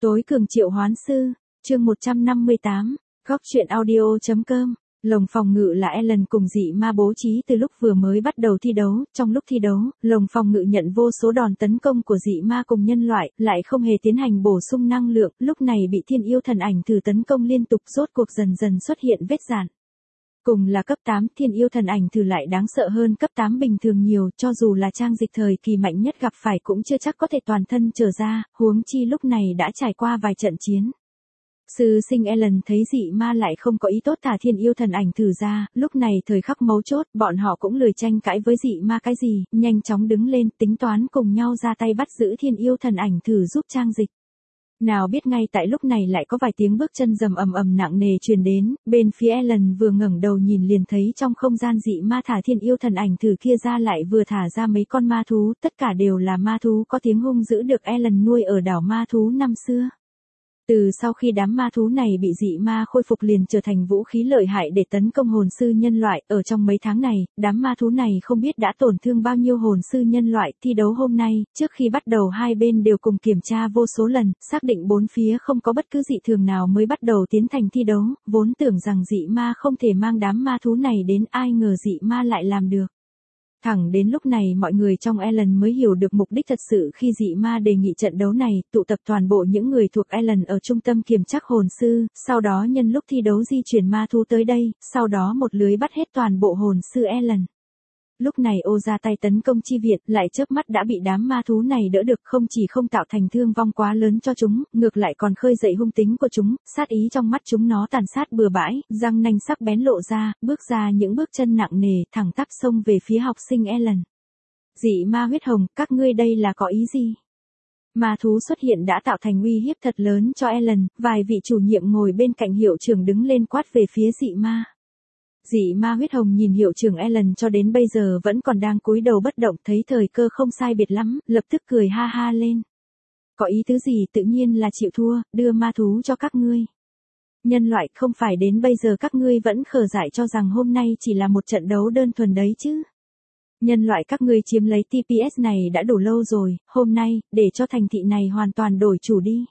Tối cường triệu hoán sư, chương 158, góc truyện audio.com. Lồng phòng ngự là Ellen cùng dị ma bố trí từ lúc vừa mới bắt đầu thi đấu. Trong lúc thi đấu, lồng phòng ngự nhận vô số đòn tấn công của dị ma cùng nhân loại, lại không hề tiến hành bổ sung năng lượng, lúc này bị thiên yêu thần ảnh thử tấn công liên tục, rốt cuộc dần dần xuất hiện vết rạn. Cùng là cấp 8, thiên yêu thần ảnh thử lại đáng sợ hơn cấp 8 bình thường nhiều, cho dù là trang dịch thời kỳ mạnh nhất gặp phải cũng chưa chắc có thể toàn thân trở ra, huống chi lúc này đã trải qua vài trận chiến. Sư sinh Ellen thấy dị ma lại không có ý tốt thả thiên yêu thần ảnh thử ra, lúc này thời khắc mấu chốt, bọn họ cũng lười tranh cãi với dị ma cái gì, nhanh chóng đứng lên tính toán cùng nhau ra tay bắt giữ thiên yêu thần ảnh thử giúp trang dịch. Nào biết ngay tại lúc này lại có vài tiếng bước chân rầm ầm ầm nặng nề truyền đến, bên phía Ellen vừa ngẩng đầu nhìn liền thấy trong không gian dị ma thả thiên yêu thần ảnh thử kia ra lại vừa thả ra mấy con ma thú, tất cả đều là ma thú có tiếng hung dữ được Ellen nuôi ở đảo ma thú năm xưa. Từ sau khi đám ma thú này bị dị ma khôi phục liền trở thành vũ khí lợi hại để tấn công hồn sư nhân loại, ở trong mấy tháng này, đám ma thú này không biết đã tổn thương bao nhiêu hồn sư nhân loại. Thi đấu hôm nay, trước khi bắt đầu hai bên đều cùng kiểm tra vô số lần, xác định bốn phía không có bất cứ dị thường nào mới bắt đầu tiến hành thi đấu, vốn tưởng rằng dị ma không thể mang đám ma thú này đến, ai ngờ dị ma lại làm được. Thẳng đến lúc này mọi người trong Ellen mới hiểu được mục đích thật sự khi dị ma đề nghị trận đấu này, tụ tập toàn bộ những người thuộc Ellen ở trung tâm kiểm tra hồn sư, sau đó nhân lúc thi đấu di chuyển ma thú tới đây, sau đó một lưới bắt hết toàn bộ hồn sư Ellen. Lúc này ô ra tay tấn công chi viện, lại chớp mắt đã bị đám ma thú này đỡ được, không chỉ không tạo thành thương vong quá lớn cho chúng, ngược lại còn khơi dậy hung tính của chúng, sát ý trong mắt chúng nó tàn sát bừa bãi, răng nanh sắc bén lộ ra, bước ra những bước chân nặng nề, thẳng tắp xông về phía học sinh Ellen. Dị ma huyết hồng, các ngươi đây là có ý gì? Ma thú xuất hiện đã tạo thành uy hiếp thật lớn cho Ellen, vài vị chủ nhiệm ngồi bên cạnh hiệu trưởng đứng lên quát về phía dị ma. Dị ma huyết hồng nhìn hiệu trưởng Ellen cho đến bây giờ vẫn còn đang cúi đầu bất động, thấy thời cơ không sai biệt lắm, lập tức cười ha ha lên. Có ý tứ gì, tự nhiên là chịu thua, đưa ma thú cho các ngươi. Nhân loại, không phải đến bây giờ các ngươi vẫn khờ dại cho rằng hôm nay chỉ là một trận đấu đơn thuần đấy chứ. Nhân loại các ngươi chiếm lấy TPS này đã đủ lâu rồi, hôm nay, để cho thành thị này hoàn toàn đổi chủ đi.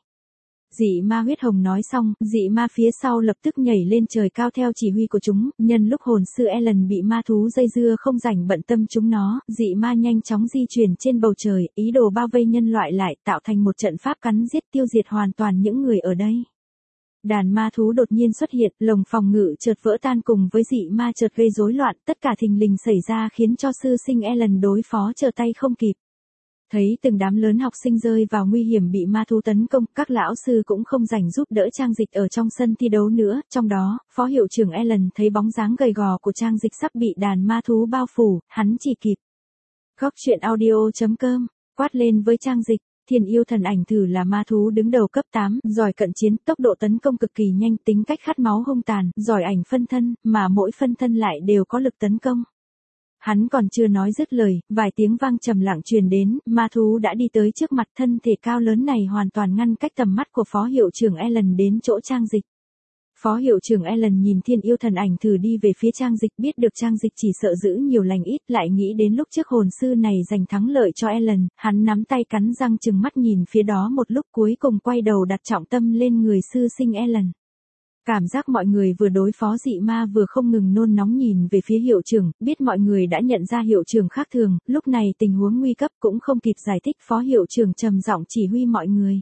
Dị ma huyết hồng nói xong, dị ma phía sau lập tức nhảy lên trời cao theo chỉ huy của chúng, nhân lúc hồn sư Ellen bị ma thú dây dưa không rảnh bận tâm chúng nó, dị ma nhanh chóng di chuyển trên bầu trời, ý đồ bao vây nhân loại lại, tạo thành một trận pháp cắn giết tiêu diệt hoàn toàn những người ở đây. Đàn ma thú đột nhiên xuất hiện, lồng phòng ngự chợt vỡ tan cùng với dị ma chợt gây rối loạn, tất cả thình lình xảy ra khiến cho sư sinh Ellen đối phó trở tay không kịp. Thấy từng đám lớn học sinh rơi vào nguy hiểm bị ma thú tấn công, các lão sư cũng không rảnh giúp đỡ trang dịch ở trong sân thi đấu nữa, trong đó, phó hiệu trưởng Ellen thấy bóng dáng gầy gò của trang dịch sắp bị đàn ma thú bao phủ, hắn chỉ kịp. Góc truyện audio.com, quát lên với trang dịch, thiên yêu thần ảnh thử là ma thú đứng đầu cấp 8, giỏi cận chiến, tốc độ tấn công cực kỳ nhanh, tính cách khát máu hung tàn, giỏi ảnh phân thân, mà mỗi phân thân lại đều có lực tấn công. Hắn còn chưa nói dứt lời, vài tiếng vang trầm lặng truyền đến, ma thú đã đi tới trước mặt, thân thể cao lớn này hoàn toàn ngăn cách tầm mắt của phó hiệu trưởng Ellen đến chỗ trang dịch. Phó hiệu trưởng Ellen nhìn thiên yêu thần ảnh thử đi về phía trang dịch, biết được trang dịch chỉ sợ giữ nhiều lành ít, lại nghĩ đến lúc trước hồn sư này giành thắng lợi cho Ellen, hắn nắm tay cắn răng chừng mắt nhìn phía đó một lúc, cuối cùng quay đầu đặt trọng tâm lên người sư sinh Ellen. Cảm giác mọi người vừa đối phó dị ma vừa không ngừng nôn nóng nhìn về phía hiệu trưởng, biết mọi người đã nhận ra hiệu trưởng khác thường, lúc này tình huống nguy cấp cũng không kịp giải thích, phó hiệu trưởng trầm giọng chỉ huy mọi người.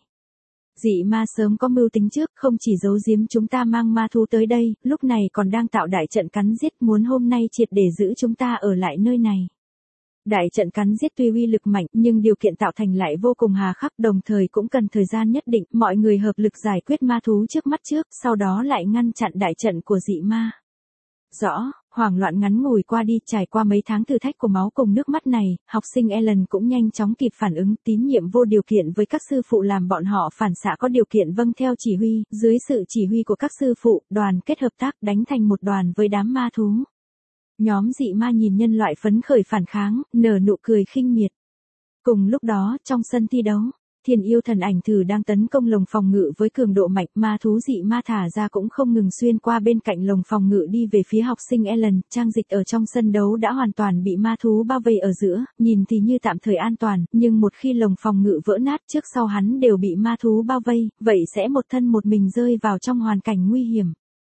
Dị ma sớm có mưu tính trước, không chỉ giấu giếm chúng ta mang ma thú tới đây, lúc này còn đang tạo đại trận cắn giết, muốn hôm nay triệt để giữ chúng ta ở lại nơi này. Đại trận cắn giết tuy uy lực mạnh, nhưng điều kiện tạo thành lại vô cùng hà khắc, đồng thời cũng cần thời gian nhất định, mọi người hợp lực giải quyết ma thú trước mắt trước, sau đó lại ngăn chặn đại trận của dị ma. Rõ, hoảng loạn ngắn ngủi qua đi, trải qua mấy tháng thử thách của máu cùng nước mắt này, học sinh Ellen cũng nhanh chóng kịp phản ứng, tín nhiệm vô điều kiện với các sư phụ làm bọn họ phản xạ có điều kiện vâng theo chỉ huy, dưới sự chỉ huy của các sư phụ, đoàn kết hợp tác đánh thành một đoàn với đám ma thú. Nhóm dị ma nhìn nhân loại phấn khởi phản kháng, nở nụ cười khinh miệt. Cùng lúc đó, trong sân thi đấu, Thiên yêu thần ảnh thử đang tấn công lồng phòng ngự với cường độ mạnh, ma thú dị ma thả ra cũng không ngừng xuyên qua bên cạnh lồng phòng ngự đi về phía học sinh Ellen. Trang Dịch ở trong sân đấu đã hoàn toàn bị ma thú bao vây ở giữa, nhìn thì như tạm thời an toàn, nhưng một khi lồng phòng ngự vỡ nát trước sau hắn đều bị ma thú bao vây, vậy sẽ một thân một mình rơi vào trong hoàn cảnh nguy hiểm.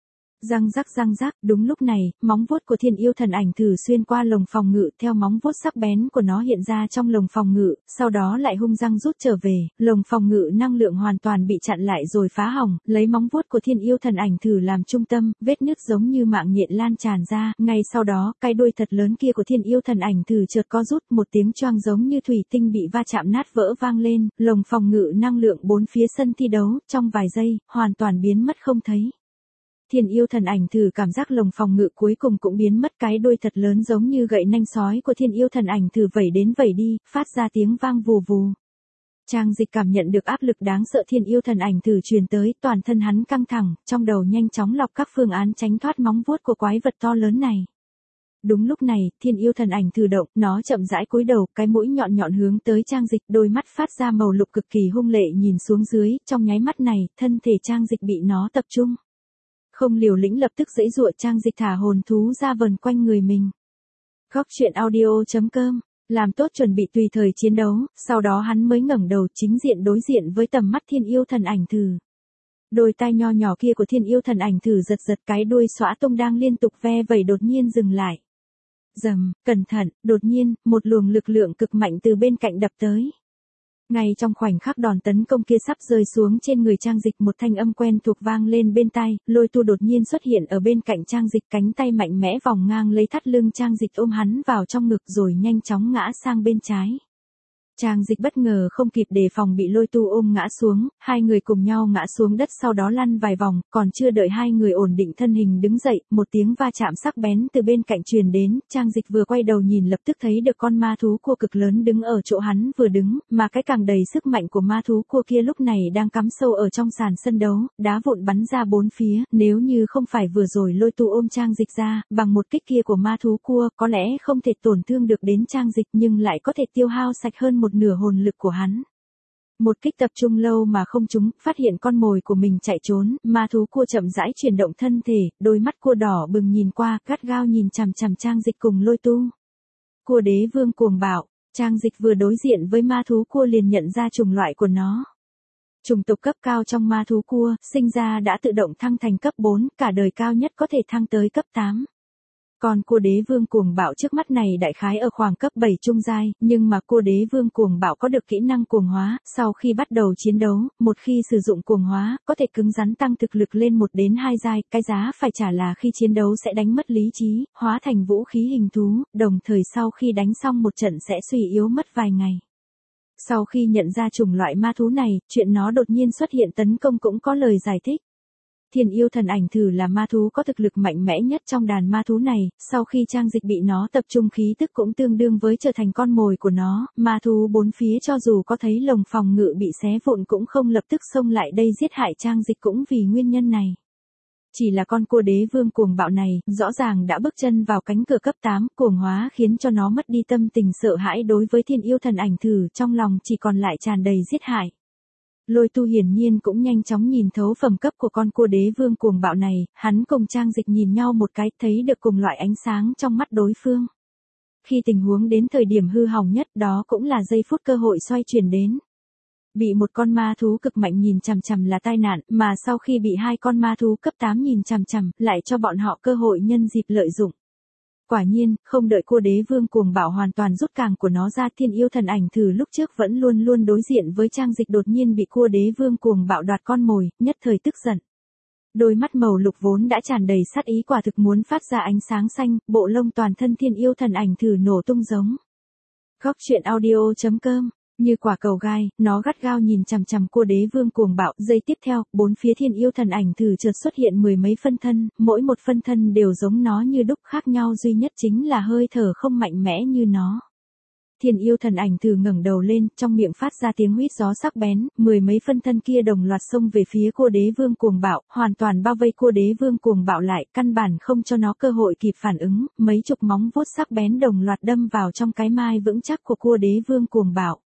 Răng rắc, đúng lúc này, móng vuốt của thiên yêu thần ảnh thử xuyên qua lồng phòng ngự, theo móng vuốt sắc bén của nó hiện ra trong lồng phòng ngự, sau đó lại hung răng rút trở về, lồng phòng ngự năng lượng hoàn toàn bị chặn lại rồi phá hỏng, lấy móng vuốt của thiên yêu thần ảnh thử làm trung tâm, vết nứt giống như mạng nhện lan tràn ra, ngay sau đó, cái đuôi thật lớn kia của thiên yêu thần ảnh thử chợt co rút, một tiếng choang giống như thủy tinh bị va chạm nát vỡ vang lên, lồng phòng ngự năng lượng bốn phía sân thi đấu, trong vài giây, hoàn toàn biến mất không thấy. Thiên yêu thần ảnh thử cảm giác lồng phòng ngự cuối cùng cũng biến mất, cái đuôi thật lớn giống như gậy nanh sói của thiên yêu thần ảnh thử vẩy đến vẩy đi, phát ra tiếng vang vù vù. Trang Dịch cảm nhận được áp lực đáng sợ thiên yêu thần ảnh thử truyền tới, toàn thân hắn căng thẳng, trong đầu nhanh chóng lọc các phương án tránh thoát móng vuốt của quái vật to lớn này. Đúng lúc này, thiên yêu thần ảnh thử động, nó chậm rãi cúi đầu, cái mũi nhọn nhọn hướng tới Trang Dịch, đôi mắt phát ra màu lục cực kỳ hung lệ nhìn xuống dưới, trong nháy mắt này, thân thể Trang Dịch bị nó tập trung. Không liều lĩnh lập tức giãy giụa, Trang Dịch thả hồn thú ra vần quanh người mình. Góc truyện audio.com, làm tốt chuẩn bị tùy thời chiến đấu, sau đó hắn mới ngẩng đầu chính diện đối diện với tầm mắt thiên yêu thần ảnh thử. Đôi tai nho nhỏ kia của thiên yêu thần ảnh thử giật giật, cái đuôi xõa tung đang liên tục ve vẩy đột nhiên dừng lại. Rầm, cẩn thận, đột nhiên, một luồng lực lượng cực mạnh từ bên cạnh đập tới. Ngay trong khoảnh khắc đòn tấn công kia sắp rơi xuống trên người Trang Dịch, một thanh âm quen thuộc vang lên bên tai, Lôi Tu đột nhiên xuất hiện ở bên cạnh Trang Dịch, cánh tay mạnh mẽ vòng ngang lấy thắt lưng Trang Dịch ôm hắn vào trong ngực rồi nhanh chóng ngã sang bên trái. Trang Dịch bất ngờ không kịp đề phòng bị Lôi Tu ôm ngã xuống, hai người cùng nhau ngã xuống đất sau đó lăn vài vòng, còn chưa đợi hai người ổn định thân hình đứng dậy, một tiếng va chạm sắc bén từ bên cạnh truyền đến, Trang Dịch vừa quay đầu nhìn lập tức thấy được con ma thú cua cực lớn đứng ở chỗ hắn vừa đứng, mà cái càng đầy sức mạnh của ma thú cua kia lúc này đang cắm sâu ở trong sàn sân đấu, đá vụn bắn ra bốn phía, nếu như không phải vừa rồi Lôi Tu ôm Trang Dịch ra, bằng một kích kia của ma thú cua, có lẽ không thể tổn thương được đến Trang Dịch nhưng lại có thể tiêu hao sạch hơn một nửa hồn lực của hắn. Một kích tập trung lâu mà không trúng, phát hiện con mồi của mình chạy trốn, ma thú cua chậm rãi chuyển động thân thể, đôi mắt cua đỏ bừng nhìn qua, gắt gao nhìn chằm chằm Trang Dịch cùng Lôi Tu. Cua đế vương cuồng bạo, Trang Dịch vừa đối diện với ma thú cua liền nhận ra chủng loại của nó. Chủng tộc cấp cao trong ma thú cua, sinh ra đã tự động thăng thành cấp 4, cả đời cao nhất có thể thăng tới cấp 8. Còn cua đế vương cuồng bạo trước mắt này đại khái ở khoảng cấp 7 trung giai, nhưng mà cua đế vương cuồng bạo có được kỹ năng cuồng hóa, sau khi bắt đầu chiến đấu, một khi sử dụng cuồng hóa, có thể cứng rắn tăng thực lực lên 1 đến 2 giai, cái giá phải trả là khi chiến đấu sẽ đánh mất lý trí, hóa thành vũ khí hình thú, đồng thời sau khi đánh xong một trận sẽ suy yếu mất vài ngày. Sau khi nhận ra chủng loại ma thú này, chuyện nó đột nhiên xuất hiện tấn công cũng có lời giải thích. Thiên yêu thần ảnh thử là ma thú có thực lực mạnh mẽ nhất trong đàn ma thú này, sau khi Trang Dịch bị nó tập trung khí tức cũng tương đương với trở thành con mồi của nó, ma thú bốn phía cho dù có thấy lồng phòng ngự bị xé vụn cũng không lập tức xông lại đây giết hại Trang Dịch cũng vì nguyên nhân này. Chỉ là con cua đế vương cuồng bạo này, rõ ràng đã bước chân vào cánh cửa cấp 8, cuồng hóa khiến cho nó mất đi tâm tình sợ hãi đối với thiên yêu thần ảnh thử, trong lòng chỉ còn lại tràn đầy giết hại. Lôi Tu hiển nhiên cũng nhanh chóng nhìn thấu phẩm cấp của con cua đế vương cuồng bạo này, hắn cùng Trang Dịch nhìn nhau một cái, thấy được cùng loại ánh sáng trong mắt đối phương. Khi tình huống đến thời điểm hư hỏng nhất, đó cũng là giây phút cơ hội xoay chuyển đến. Bị một con ma thú cực mạnh nhìn chằm chằm là tai nạn, mà sau khi bị hai con ma thú cấp 8 nhìn chằm chằm, lại cho bọn họ cơ hội nhân dịp lợi dụng. Quả nhiên, không đợi cua đế vương cuồng bạo hoàn toàn rút càng của nó ra, thiên yêu thần ảnh thử lúc trước vẫn luôn luôn đối diện với Trang Dịch đột nhiên bị cua đế vương cuồng bạo đoạt con mồi, nhất thời tức giận. Đôi mắt màu lục vốn đã tràn đầy sát ý quả thực muốn phát ra ánh sáng xanh, bộ lông toàn thân thiên yêu thần ảnh thử nổ tung giống. Góc truyện audio.com, như quả cầu gai, nó gắt gao nhìn chằm chằm cua đế vương cuồng bạo, giây tiếp theo, bốn phía thiên yêu thần ảnh thử chợt xuất hiện 10 mấy phân thân, mỗi một phân thân đều giống nó như đúc, khác nhau duy nhất chính là hơi thở không mạnh mẽ như nó. Thiên yêu thần ảnh thử ngẩng đầu lên, trong miệng phát ra tiếng huýt gió sắc bén, 10 mấy phân thân kia đồng loạt xông về phía cua đế vương cuồng bạo, hoàn toàn bao vây cua đế vương cuồng bạo lại, căn bản không cho nó cơ hội kịp phản ứng, mấy chục móng vuốt sắc bén đồng loạt đâm vào trong cái mai vững chắc của cua đế vương cuồng bạo.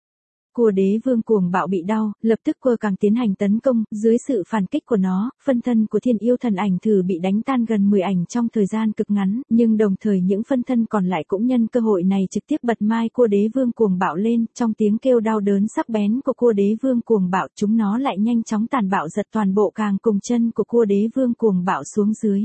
Cua đế vương cuồng bạo bị đau, lập tức quơ càng tiến hành tấn công, dưới sự phản kích của nó, phân thân của thiên yêu thần ảnh thử bị đánh tan gần 10 ảnh trong thời gian cực ngắn, nhưng đồng thời những phân thân còn lại cũng nhân cơ hội này trực tiếp bật mai cua đế vương cuồng bạo lên, trong tiếng kêu đau đớn sắc bén của cua đế vương cuồng bạo chúng nó lại nhanh chóng tàn bạo giật toàn bộ càng cùng chân của cua đế vương cuồng bạo xuống dưới.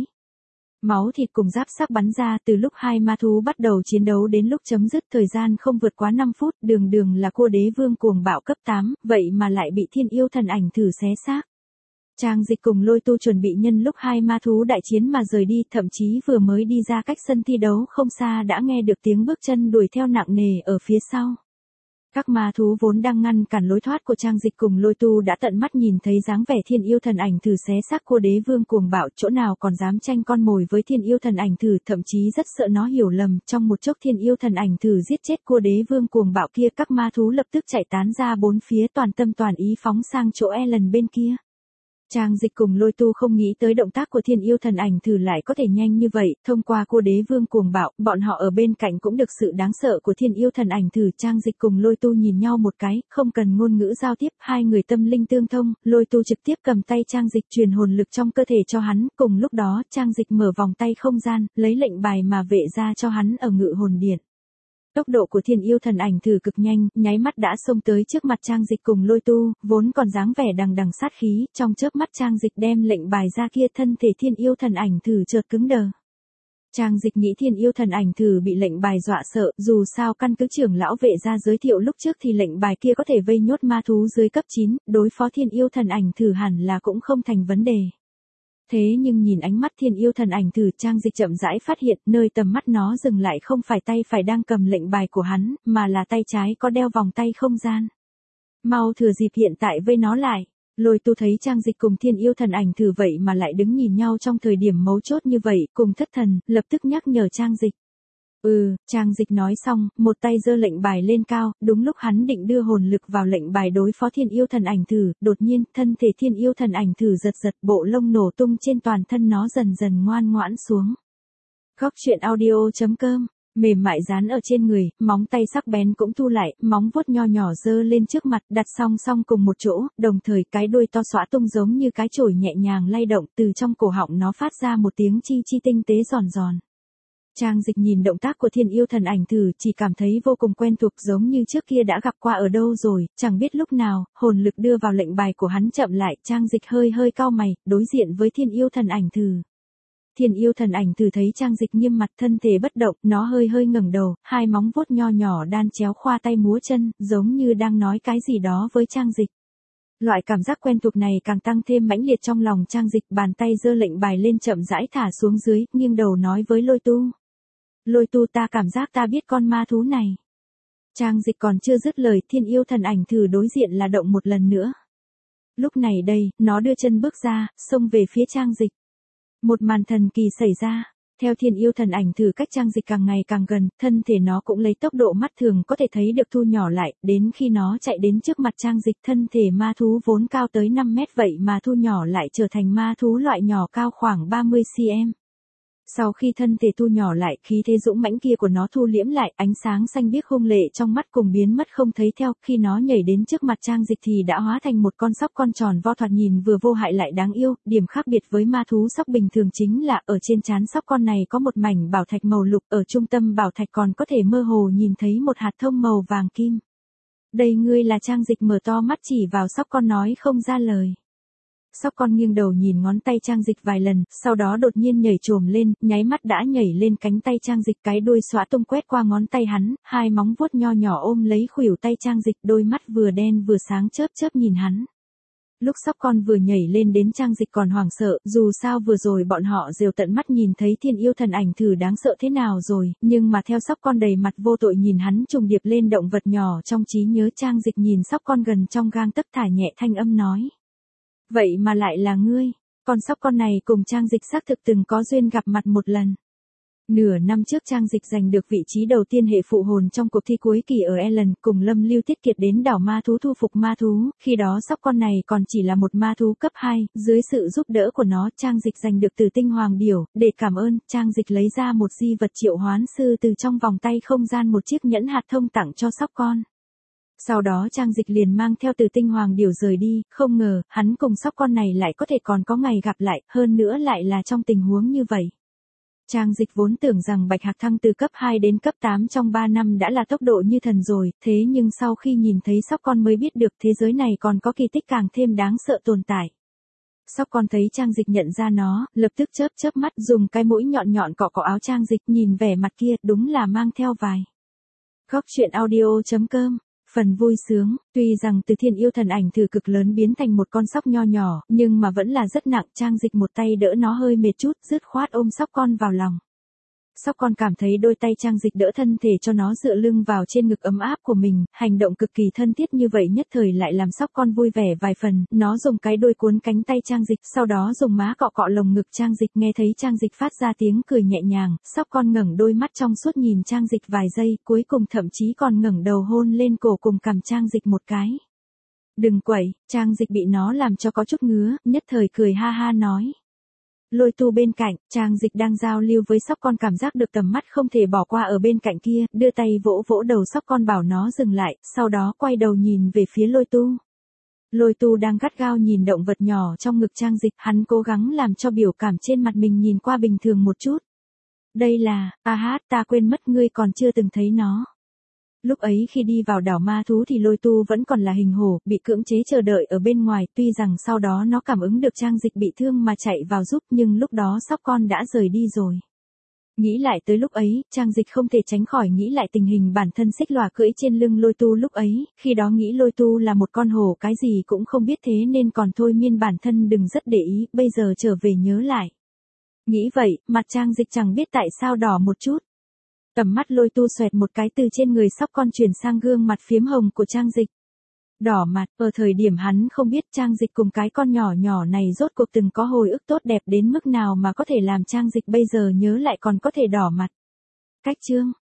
Máu thịt cùng giáp sắc bắn ra từ lúc hai ma thú bắt đầu chiến đấu đến lúc chấm dứt thời gian không vượt quá 5 phút, đường là cua đế vương cuồng bạo cấp 8, vậy mà lại bị thiên yêu thần ảnh thử xé xác. Trang Dịch cùng Lôi Tu chuẩn bị nhân lúc hai ma thú đại chiến mà rời đi, thậm chí vừa mới đi ra cách sân thi đấu không xa đã nghe được tiếng bước chân đuổi theo nặng nề ở phía sau. Các ma thú vốn đang ngăn cản lối thoát của Trang Dịch cùng Lôi Tu đã tận mắt nhìn thấy dáng vẻ thiên yêu thần ảnh thử xé xác cua đế vương cuồng bạo, chỗ nào còn dám tranh con mồi với thiên yêu thần ảnh thử, thậm chí rất sợ nó hiểu lầm, trong một chốc thiên yêu thần ảnh thử giết chết cua đế vương cuồng bạo kia, các ma thú lập tức chạy tán ra bốn phía, toàn tâm toàn ý phóng sang chỗ Ellen bên kia. Trang Dịch cùng Lôi Tu không nghĩ tới động tác của thiên yêu thần ảnh thử lại có thể nhanh như vậy, thông qua cua đế vương cuồng bạo, bọn họ ở bên cạnh cũng được sự đáng sợ của thiên yêu thần ảnh thử. Trang Dịch cùng Lôi Tu nhìn nhau một cái, không cần ngôn ngữ giao tiếp, hai người tâm linh tương thông, Lôi Tu trực tiếp cầm tay Trang Dịch truyền hồn lực trong cơ thể cho hắn, cùng lúc đó Trang Dịch mở vòng tay không gian, lấy lệnh bài mà vệ ra cho hắn ở ngự hồn điện. Tốc độ của thiên yêu thần ảnh thử cực nhanh, nháy mắt đã xông tới trước mặt Trang Dịch cùng Lôi Tu, vốn còn dáng vẻ đằng đằng sát khí, trong chớp mắt Trang Dịch đem lệnh bài ra kia, thân thể thiên yêu thần ảnh thử chợt cứng đờ. Trang Dịch nghĩ thiên yêu thần ảnh thử bị lệnh bài dọa sợ, dù sao căn cứ trưởng lão vệ ra giới thiệu lúc trước thì lệnh bài kia có thể vây nhốt ma thú dưới cấp 9, đối phó thiên yêu thần ảnh thử hẳn là cũng không thành vấn đề. Thế nhưng nhìn ánh mắt thiên yêu thần ảnh thử, Trang Dịch chậm rãi phát hiện nơi tầm mắt nó dừng lại không phải tay phải đang cầm lệnh bài của hắn, mà là tay trái có đeo vòng tay không gian. Mau thừa dịp hiện tại vây nó lại. Lôi Tu thấy Trang Dịch cùng thiên yêu thần ảnh thử vậy mà lại đứng nhìn nhau trong thời điểm mấu chốt như vậy, cùng thất thần, lập tức nhắc nhở Trang Dịch. Trang Dịch nói xong, một tay giơ lệnh bài lên cao, đúng lúc hắn định đưa hồn lực vào lệnh bài đối phó thiên yêu thần ảnh thử, đột nhiên, thân thể thiên yêu thần ảnh thử giật giật, bộ lông nổ tung trên toàn thân nó dần dần ngoan ngoãn xuống. Góc truyện audio.com, mềm mại dán ở trên người, móng tay sắc bén cũng thu lại, móng vuốt nho nhỏ giơ lên trước mặt, đặt song song cùng một chỗ, đồng thời cái đuôi to xõa tung giống như cái chổi nhẹ nhàng lay động, từ trong cổ họng nó phát ra một tiếng chi chi tinh tế giòn giòn. Trang Dịch nhìn động tác của thiên yêu thần ảnh thử, chỉ cảm thấy vô cùng quen thuộc, giống như trước kia đã gặp qua ở đâu rồi, chẳng biết lúc nào, hồn lực đưa vào lệnh bài của hắn chậm lại, Trang Dịch hơi cau mày, đối diện với thiên yêu thần ảnh thử. Thiên yêu thần ảnh thử thấy Trang Dịch nghiêm mặt, thân thể bất động, nó hơi ngẩng đầu, hai móng vuốt nho nhỏ đan chéo khoa tay múa chân, giống như đang nói cái gì đó với Trang Dịch. Loại cảm giác quen thuộc này càng tăng thêm mãnh liệt trong lòng Trang Dịch, bàn tay giơ lệnh bài lên chậm rãi thả xuống dưới, nghiêng đầu nói với Lôi Tu. Lôi Tu, ta cảm giác ta biết con ma thú này. Trang Dịch còn chưa dứt lời, thiên yêu thần ảnh thử đối diện là động một lần nữa. Lúc này đây, nó đưa chân bước ra, xông về phía Trang Dịch. Một màn thần kỳ xảy ra, theo thiên yêu thần ảnh thử cách Trang Dịch càng ngày càng gần, thân thể nó cũng lấy tốc độ mắt thường có thể thấy được thu nhỏ lại, đến khi nó chạy đến trước mặt Trang Dịch, thân thể ma thú vốn cao tới 5 mét vậy mà thu nhỏ lại trở thành ma thú loại nhỏ cao khoảng 30 cm. Sau khi thân thể thu nhỏ lại, khí thế dũng mãnh kia của nó thu liễm lại, ánh sáng xanh biếc hung lệ trong mắt cùng biến mất không thấy theo, khi nó nhảy đến trước mặt Trang Dịch thì đã hóa thành một con sóc con tròn vo thoạt nhìn vừa vô hại lại đáng yêu, điểm khác biệt với ma thú sóc bình thường chính là ở trên trán sóc con này có một mảnh bảo thạch màu lục, ở trung tâm bảo thạch còn có thể mơ hồ nhìn thấy một hạt thông màu vàng kim. Đây ngươi là. Trang Dịch mở to mắt chỉ vào sóc con nói không ra lời. Sóc con nghiêng đầu nhìn ngón tay Trang Dịch vài lần, sau đó đột nhiên nhảy chồm lên, nháy mắt đã nhảy lên cánh tay Trang Dịch, cái đuôi xõa tung quét qua ngón tay hắn, hai móng vuốt nho nhỏ ôm lấy khuỷu tay Trang Dịch, đôi mắt vừa đen vừa sáng chớp chớp nhìn hắn. Lúc sóc con vừa nhảy lên đến Trang Dịch còn hoảng sợ, dù sao vừa rồi bọn họ đều tận mắt nhìn thấy thiên yêu thần ảnh thử đáng sợ thế nào rồi, nhưng mà theo sóc con đầy mặt vô tội nhìn hắn trùng điệp lên động vật nhỏ trong trí nhớ, Trang Dịch nhìn sóc con gần trong gang tấc, thả nhẹ thanh âm nói. Vậy mà lại là ngươi, con sóc con này cùng Trang Dịch xác thực từng có duyên gặp mặt một lần. Nửa năm trước Trang Dịch giành được vị trí đầu tiên hệ phụ hồn trong cuộc thi cuối kỳ ở Ellen, cùng Lâm Lưu Tiết Kiệt đến đảo ma thú thu phục ma thú, khi đó sóc con này còn chỉ là một ma thú cấp 2, dưới sự giúp đỡ của nó, Trang Dịch giành được Tử Tinh Hoàng Điểu, để cảm ơn, Trang Dịch lấy ra một di vật triệu hoán sư từ trong vòng tay không gian, một chiếc nhẫn hạt thông tặng cho sóc con. Sau đó Trang Dịch liền mang theo Từ Tinh Hoàng Điểu rời đi, không ngờ, hắn cùng sóc con này lại có thể còn có ngày gặp lại, hơn nữa lại là trong tình huống như vậy. Trang Dịch vốn tưởng rằng Bạch Hạc thăng từ cấp 2 đến cấp 8 trong 3 năm đã là tốc độ như thần rồi, thế nhưng sau khi nhìn thấy sóc con mới biết được thế giới này còn có kỳ tích càng thêm đáng sợ tồn tại. Sóc con thấy Trang Dịch nhận ra nó, lập tức chớp chớp mắt dùng cái mũi nhọn nhọn cọ cọ áo Trang Dịch, nhìn vẻ mặt kia đúng là mang theo vài. Góc truyện audio.com. Phần vui sướng, tuy rằng Từ Thiên yêu thần ảnh thử cực lớn biến thành một con sóc nho nhỏ, nhưng mà vẫn là rất nặng. Trang Dịch một tay đỡ nó hơi mệt chút, dứt khoát ôm sóc con vào lòng. Sóc con cảm thấy đôi tay Trang Dịch đỡ thân thể cho nó dựa lưng vào trên ngực ấm áp của mình, hành động cực kỳ thân thiết như vậy nhất thời lại làm sóc con vui vẻ vài phần, nó dùng cái đuôi cuốn cánh tay Trang Dịch, sau đó dùng má cọ cọ lồng ngực Trang Dịch, nghe thấy Trang Dịch phát ra tiếng cười nhẹ nhàng, sóc con ngẩng đôi mắt trong suốt nhìn Trang Dịch vài giây, cuối cùng thậm chí còn ngẩng đầu hôn lên cổ cùng cằm Trang Dịch một cái. Đừng quẩy, Trang Dịch bị nó làm cho có chút ngứa, nhất thời cười ha ha nói. Lôi Tu bên cạnh, Trang Dịch đang giao lưu với sóc con cảm giác được tầm mắt không thể bỏ qua ở bên cạnh kia, đưa tay vỗ vỗ đầu sóc con bảo nó dừng lại, sau đó quay đầu nhìn về phía Lôi Tu. Lôi Tu đang gắt gao nhìn động vật nhỏ trong ngực Trang Dịch, hắn cố gắng làm cho biểu cảm trên mặt mình nhìn qua bình thường một chút. Đây là, ta quên mất ngươi còn chưa từng thấy nó. Lúc ấy khi đi vào đảo ma thú thì Lôi Tu vẫn còn là hình hổ, bị cưỡng chế chờ đợi ở bên ngoài, tuy rằng sau đó nó cảm ứng được Trang Dịch bị thương mà chạy vào giúp, nhưng lúc đó sóc con đã rời đi rồi. Nghĩ lại tới lúc ấy, Trang Dịch không thể tránh khỏi nghĩ lại tình hình bản thân xích lòa cưỡi trên lưng Lôi Tu lúc ấy, khi đó nghĩ Lôi Tu là một con hổ cái gì cũng không biết thế nên còn thôi miên bản thân đừng rất để ý, bây giờ trở về nhớ lại. Nghĩ vậy, mặt Trang Dịch chẳng biết tại sao đỏ một chút. Tầm mắt Lôi Tu xoẹt một cái từ trên người sóc con chuyển sang gương mặt phiếm hồng của Trang Dịch. Đỏ mặt, ở thời điểm hắn không biết Trang Dịch cùng cái con nhỏ nhỏ này rốt cuộc từng có hồi ức tốt đẹp đến mức nào mà có thể làm Trang Dịch bây giờ nhớ lại còn có thể đỏ mặt. Cách chương.